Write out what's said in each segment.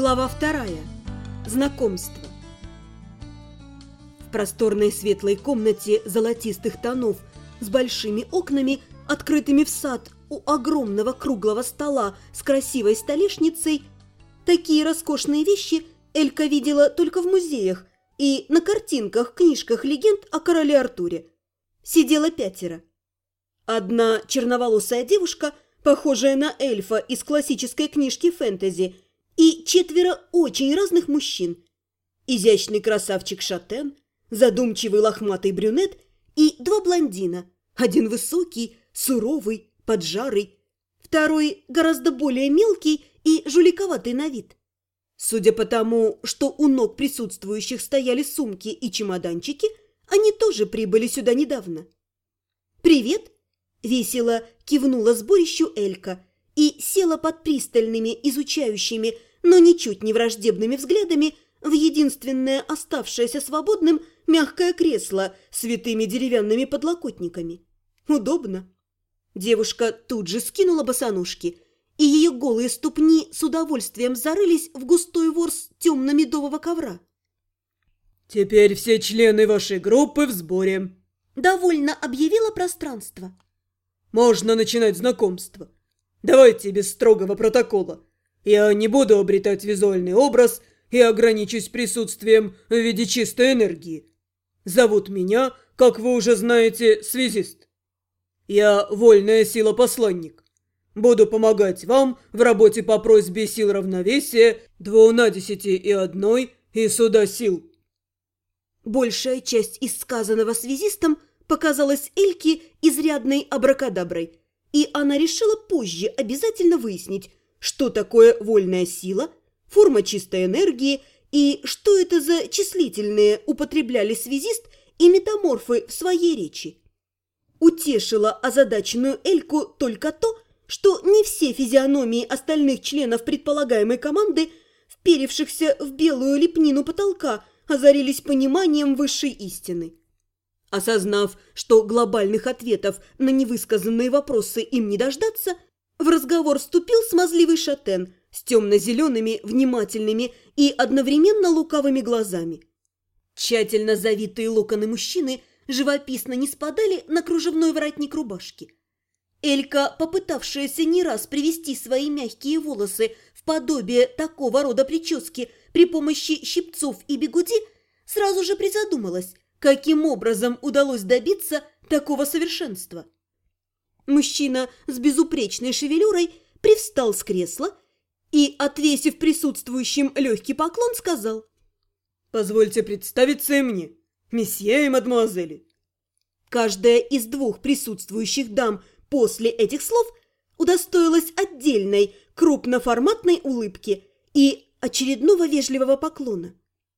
Глава 2. Знакомство. В просторной светлой комнате золотистых тонов с большими окнами, открытыми в сад, у огромного круглого стола с красивой столешницей, такие роскошные вещи Элька видела только в музеях и на картинках, книжках легенд о короле Артуре. Сидело 5. Одна черноволосая девушка, похожая на эльфа из классической книжки фэнтези, и 4 очень разных мужчин. Изящный красавчик Шатен, задумчивый лохматый брюнет и 2 блондина. Один высокий, суровый, поджарый, второй гораздо более мелкий и жуликоватый на вид. Судя по тому, что у ног присутствующих стояли сумки и чемоданчики, они тоже прибыли сюда недавно. «Привет!» – весело кивнула сборищу Элька и села под пристальными, изучающими, но ничуть не враждебными взглядами в единственное оставшееся свободным мягкое кресло с витыми деревянными подлокотниками. Удобно. Девушка тут же скинула босоножки, и ее голые ступни с удовольствием зарылись в густой ворс темно-медового ковра. «Теперь все члены вашей группы в сборе», – довольно объявило пространство. «Можно начинать знакомство. Давайте без строгого протокола. Я не буду обретать визуальный образ и ограничусь присутствием в виде чистой энергии. Зовут меня, как вы уже знаете, связист. Я вольная сила-посланник. Буду помогать вам в работе по просьбе сил равновесия 2 на 10 и 1 и суда сил». Большая часть из сказанного связистом показалась Эльке изрядной абракадаброй, и она решила позже обязательно выяснить, что такое вольная сила, форма чистой энергии и что это за числительные употребляли связист и метаморфы в своей речи. Утешила озадаченную Эльку только то, что не все физиономии остальных членов предполагаемой команды, вперевшихся в белую лепнину потолка, озарились пониманием высшей истины. Осознав, что глобальных ответов на невысказанные вопросы им не дождаться, в разговор вступил смазливый Шатен с темно-зелеными, внимательными и одновременно лукавыми глазами. Тщательно завитые локоны мужчины живописно не спадали на кружевной воротник рубашки. Элька, попытавшаяся не раз привести свои мягкие волосы в подобие такого рода прически при помощи щипцов и бигуди, сразу же призадумалась, каким образом удалось добиться такого совершенства. Мужчина с безупречной шевелюрой привстал с кресла и, отвесив присутствующим легкий поклон, сказал: «Позвольте представиться и мне, месье и мадемуазели». Каждая из 2 присутствующих дам после этих слов удостоилась отдельной крупноформатной улыбки и очередного вежливого поклона.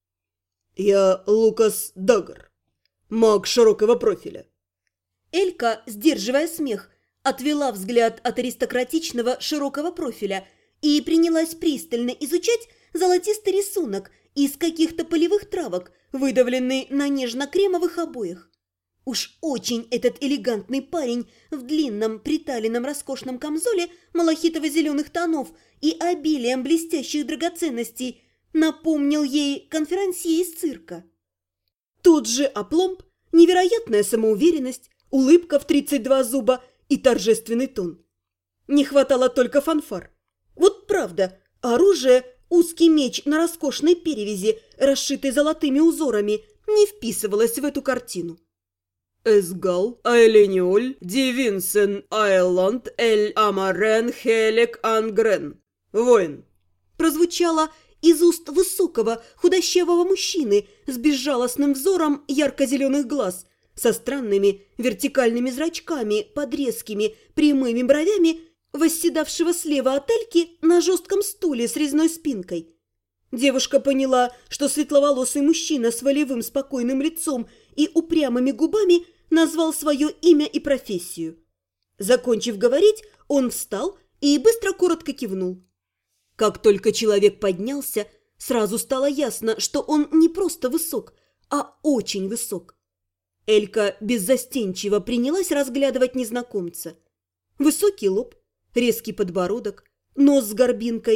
«Я Лукас Даггар, маг широкого профиля». Элька, сдерживая смех, отвела взгляд от аристократичного широкого профиля и принялась пристально изучать золотистый рисунок из каких-то полевых травок, выдавленный на нежно-кремовых обоях. Уж очень этот элегантный парень в длинном приталенном роскошном камзоле малахитово-зеленых тонов и обилием блестящих драгоценностей напомнил ей конферансье из цирка. Тут же опломб, невероятная самоуверенность, улыбка в 32 зуба и торжественный тон. Не хватало только фанфар. Вот правда, оружие, узкий меч на роскошной перевязи, расшитой золотыми узорами, не вписывалось в эту картину. «Эсгал, Айлениоль, Дивинсен, Айланд, Эль Амарен, Хелек, Ангрен. Воин», прозвучало из уст высокого, худощавого мужчины с безжалостным взором ярко-зеленых глаз, со странными вертикальными зрачками под резкими прямыми бровями, восседавшего слева от Эльки на жестком стуле с резной спинкой. Девушка поняла, что светловолосый мужчина с волевым спокойным лицом и упрямыми губами назвал свое имя и профессию. Закончив говорить, он встал и быстро коротко кивнул. Как только человек поднялся, сразу стало ясно, что он не просто высок, а очень высок. Элька беззастенчиво принялась разглядывать незнакомца. Высокий лоб, резкий подбородок, нос с горбинкой,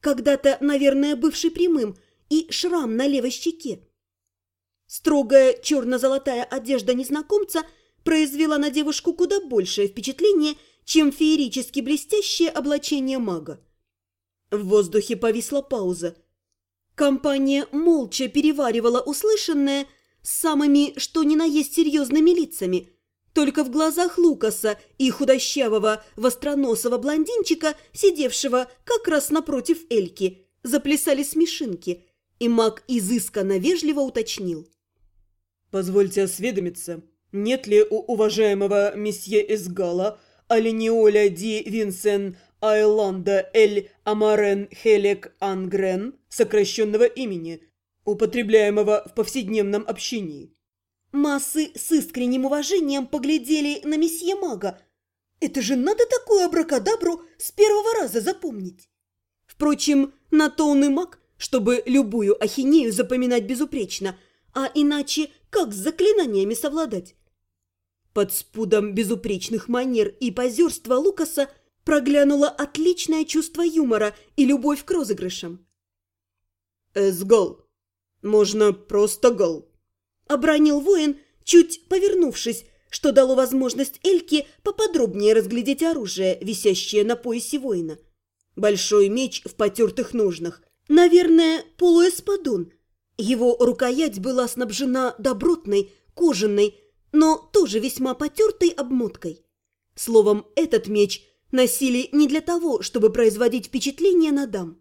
когда-то, наверное, бывший прямым, и шрам на левой щеке. Строгая черно-золотая одежда незнакомца произвела на девушку куда большее впечатление, чем феерически блестящее облачение мага. В воздухе повисла пауза. Компания молча переваривала услышанное с самыми что ни на есть серьезными лицами. Только в глазах Лукаса и худощавого востроносого блондинчика, сидевшего как раз напротив Эльки, заплясали смешинки, и маг изысканно вежливо уточнил. «Позвольте осведомиться, нет ли у уважаемого месье Эсгала Алиниоля ди Винсен Айланда Эль Амарен Хелек Ангрен сокращенного имени, употребляемого в повседневном общении?» Массы с искренним уважением поглядели на месье мага. Это же надо такую абракадабру с первого раза запомнить. Впрочем, на то он и маг, чтобы любую ахинею запоминать безупречно, а иначе как с заклинаниями совладать? Под спудом безупречных манер и позерства Лукаса проглянуло отличное чувство юмора и любовь к розыгрышам. «Эсгал. Можно просто Гал», — обронил воин, чуть повернувшись, что дало возможность Эльке поподробнее разглядеть оружие, висящее на поясе воина. Большой меч в потертых ножнах, наверное, полуэспадон. Его рукоять была снабжена добротной, кожаной, но тоже весьма потертой обмоткой. Словом, этот меч носили не для того, чтобы производить впечатление на дам.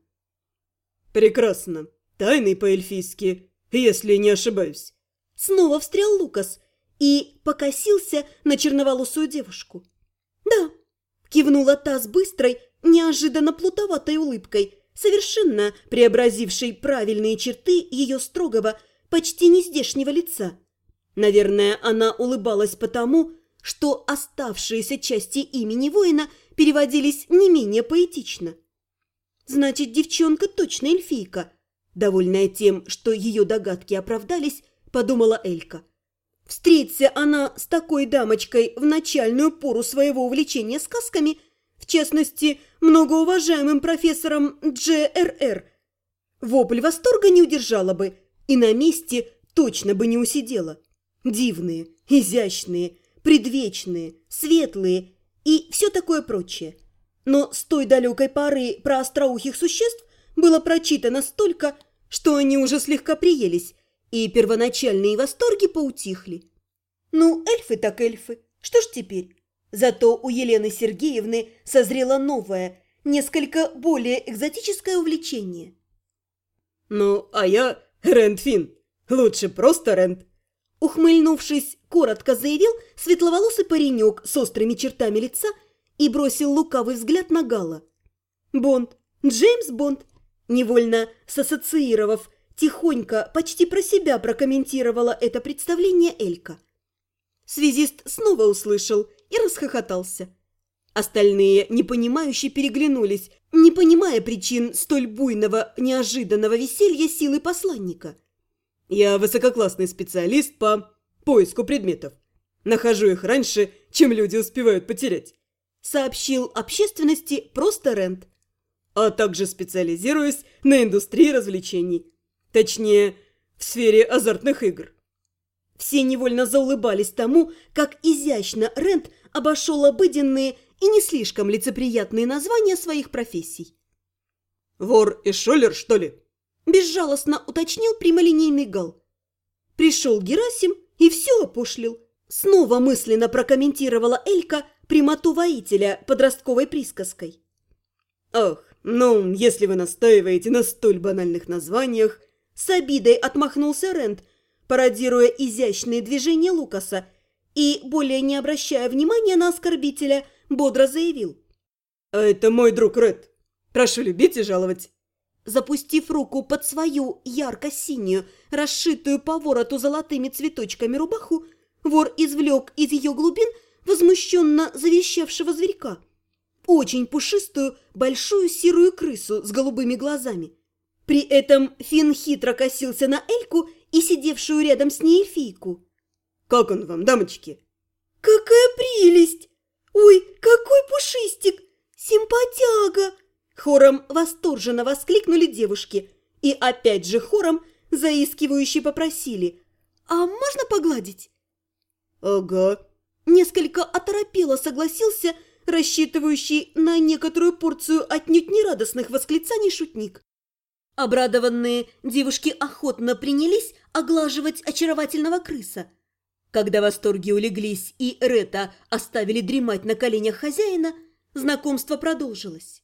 «Прекрасно. Тайный по-эльфийски, если не ошибаюсь». Снова встрял Лукас и покосился на черноволосую девушку. «Да», – кивнула та с быстрой, неожиданно плутоватой улыбкой, совершенно преобразившей правильные черты ее строгого, почти нездешнего лица. Наверное, она улыбалась потому, что оставшиеся части имени воина переводились не менее поэтично. Значит, девчонка точно эльфийка. Довольная тем, что ее догадки оправдались, подумала Элька. Встреться она с такой дамочкой в начальную пору своего увлечения сказками, в частности, многоуважаемым профессором Дж.Р.Р., вопль восторга не удержала бы и на месте точно бы не усидела. Дивные, изящные, предвечные, светлые и все такое прочее. Но с той далекой поры про остроухих существ было прочитано столько, что они уже слегка приелись, и первоначальные восторги поутихли. Ну, эльфы так эльфы, что ж теперь? Зато у Елены Сергеевны созрело новое, несколько более экзотическое увлечение. «Ну, а я Рент Финн. Лучше просто Рент». Ухмыльнувшись, коротко заявил светловолосый паренек с острыми чертами лица и бросил лукавый взгляд на Гала. «Бонд, Джеймс Бонд», невольно сассоциировав, тихонько, почти про себя прокомментировала это представление Элька. Связист снова услышал и расхохотался. Остальные, непонимающе, переглянулись, не понимая причин столь буйного, неожиданного веселья силы посланника. «Я высококлассный специалист по поиску предметов. Нахожу их раньше, чем люди успевают потерять», сообщил общественности просто Рент. «А также специализируюсь на индустрии развлечений. Точнее, в сфере азартных игр». Все невольно заулыбались тому, как изящно Рент обошел обыденные и не слишком лицеприятные названия своих профессий. «Вор и шулер, что ли?» – безжалостно уточнил прямолинейный Гал. Пришел Герасим и все опошлил. Снова мысленно прокомментировала Элька прямоту воителя подростковой присказкой. «Ах, ну, если вы настаиваете на столь банальных названиях...» С обидой отмахнулся Рент, пародируя изящные движения Лукаса, и, более не обращая внимания на оскорбителя, бодро заявил. «А это мой друг Ред. Прошу любить и жаловать». Запустив руку под свою ярко-синюю, расшитую по вороту золотыми цветочками рубаху, вор извлек из ее глубин возмущенно завещавшего зверька. Очень пушистую, большую серую крысу с голубыми глазами. При этом Финн хитро косился на Эльку и сидевшую рядом с ней эльфийку. «Как он вам, дамочки?» «Какая прелесть! Ой, какой пушистик! Симпатяга!» Хором восторженно воскликнули девушки и опять же хором заискивающе попросили: «А можно погладить?» «Ага». Несколько оторопело согласился рассчитывающий на некоторую порцию отнюдь нерадостных восклицаний шутник. Обрадованные девушки охотно принялись оглаживать очаровательного крыса. Когда восторги улеглись и Рета оставили дремать на коленях хозяина, знакомство продолжилось.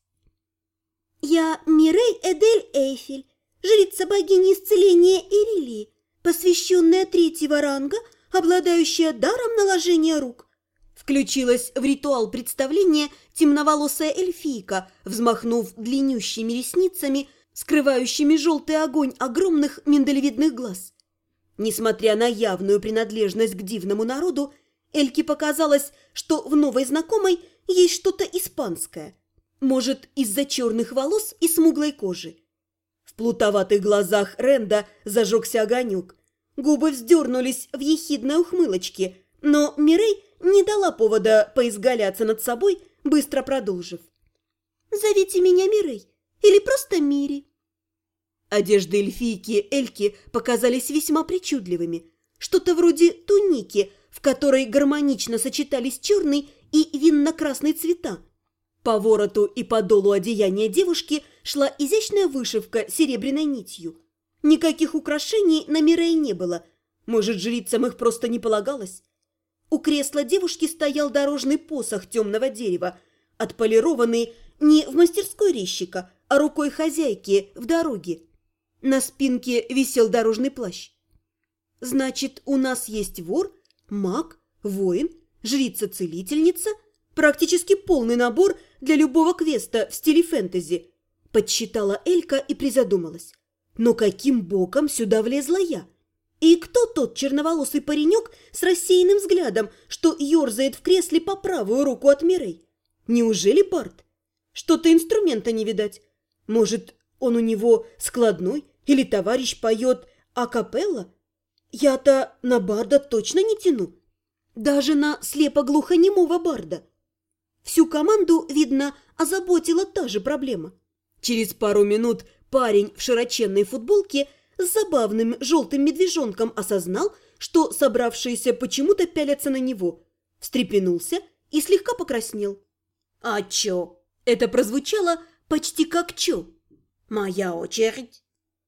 «Я Мирей Эдель Эйфель, жрица богини исцеления Ирилии, посвященная 3-го ранга, обладающая даром наложения рук». Включилась в ритуал представления темноволосая эльфийка, взмахнув длиннющими ресницами, скрывающими желтый огонь огромных миндалевидных глаз. Несмотря на явную принадлежность к дивному народу, Эльке показалось, что в новой знакомой есть что-то испанское. Может, из-за черных волос и смуглой кожи. В плутоватых глазах Ренда зажегся огонек. Губы вздернулись в ехидной ухмылочке, но Мирей не дала повода поизгаляться над собой, быстро продолжив. «Зовите меня Мирей или просто Мири». Одежды эльфийки Эльки показались весьма причудливыми. Что-то вроде туники, в которой гармонично сочетались черный и винно-красный цвета. По вороту и по долу одеяния девушки шла изящная вышивка серебряной нитью. Никаких украшений на Мирей не было. Может, жрицам их просто не полагалось? У кресла девушки стоял дорожный посох темного дерева, отполированный не в мастерской резчика, а рукой хозяйки в дороге. На спинке висел дорожный плащ. Значит, у нас есть вор, маг, воин, жрица-целительница, практически полный набор для любого квеста в стиле фэнтези, подсчитала Элька и призадумалась. Но каким боком сюда влезла я? И кто тот черноволосый паренек с рассеянным взглядом, что ерзает в кресле по правую руку от Мирей? Неужели Барт? Что-то инструмента не видать. Может, он у него складной или товарищ поет акапелла? Я-то на барда точно не тяну. Даже на слепо-глухонемого барда. Всю команду, видно, озаботила та же проблема. Через пару минут парень в широченной футболке с забавным желтым медвежонком осознал, что собравшиеся почему-то пялятся на него, встрепенулся и слегка покраснел. «А чё?» Это прозвучало почти как «чё». «Моя очередь».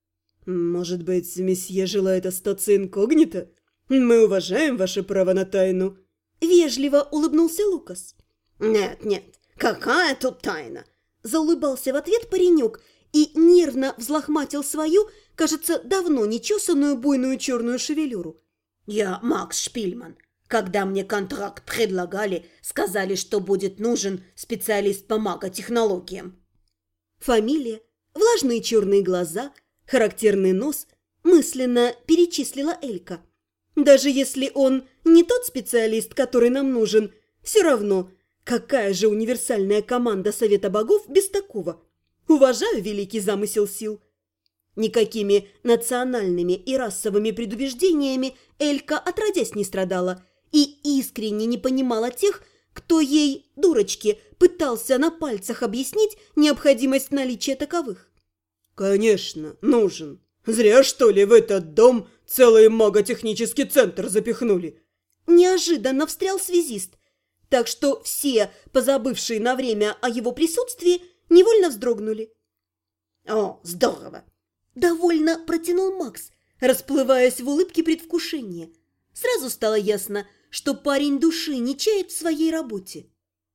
«Может быть, месье желает остаться инкогнито? Мы уважаем ваше право на тайну». Вежливо улыбнулся Лукас. «Нет, нет, какая тут тайна?» Заулыбался в ответ паренек и нервно взлохматил свою, кажется, давно нечесанную буйную черную шевелюру. «Я Макс Шпильман. Когда мне контракт предлагали, сказали, что будет нужен специалист по маготехнологиям». Фамилия, влажные черные глаза, характерный нос мысленно перечислила Элька. Даже если он не тот специалист, который нам нужен, все равно, какая же универсальная команда Совета Богов без такого? Уважаю великий замысел сил. Никакими национальными и расовыми предубеждениями Элька отродясь не страдала и искренне не понимала тех, кто ей, дурочке, пытался на пальцах объяснить необходимость наличия таковых. «Конечно, нужен. Зря, что ли, в этот дом целый маготехнический центр запихнули?» Неожиданно встрял связист, так что все, позабывшие на время о его присутствии, невольно вздрогнули. «О, здорово!» Довольно протянул Макс, расплываясь в улыбке предвкушения. Сразу стало ясно, что парень души не чает в своей работе.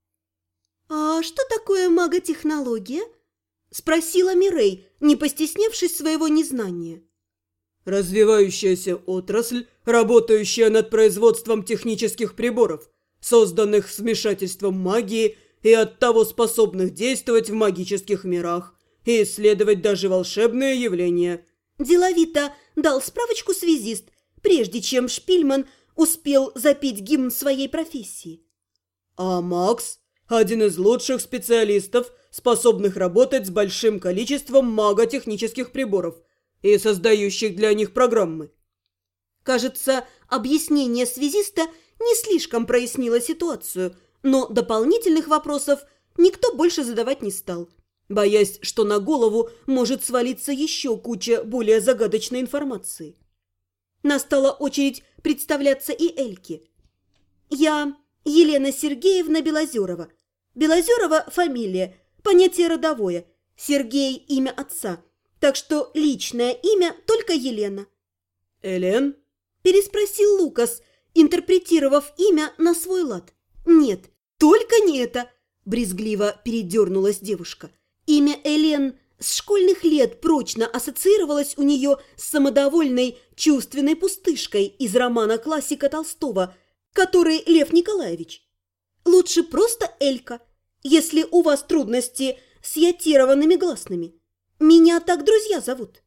«А что такое маготехнология?» – спросила Мирей, не постеснявшись своего незнания. «Развивающаяся отрасль, работающая над производством технических приборов, созданных с вмешательством магии и оттого способных действовать в магических мирах и исследовать даже волшебные явления». Деловито дал справочку связист, прежде чем Шпильман успел запеть гимн своей профессии. «А Макс – один из лучших специалистов, способных работать с большим количеством маготехнических приборов и создающих для них программы». Кажется, объяснение связиста не слишком прояснило ситуацию, но дополнительных вопросов никто больше задавать не стал. боясь, что на голову может свалиться еще куча более загадочной информации. Настала очередь представляться и Эльке. «Я Елена Сергеевна Белозерова. Белозерова – фамилия, понятие родовое. Сергей – имя отца. Так что личное имя только Елена». «Элен?» – переспросил Лукас, интерпретировав имя на свой лад. «Нет, только не это!» – брезгливо передернулась девушка. Имя Элен с школьных лет прочно ассоциировалось у нее с самодовольной чувственной пустышкой из романа классика Толстого, который Лев Николаевич. Лучше просто Элька, если у вас трудности с ятированными гласными. Меня так друзья зовут.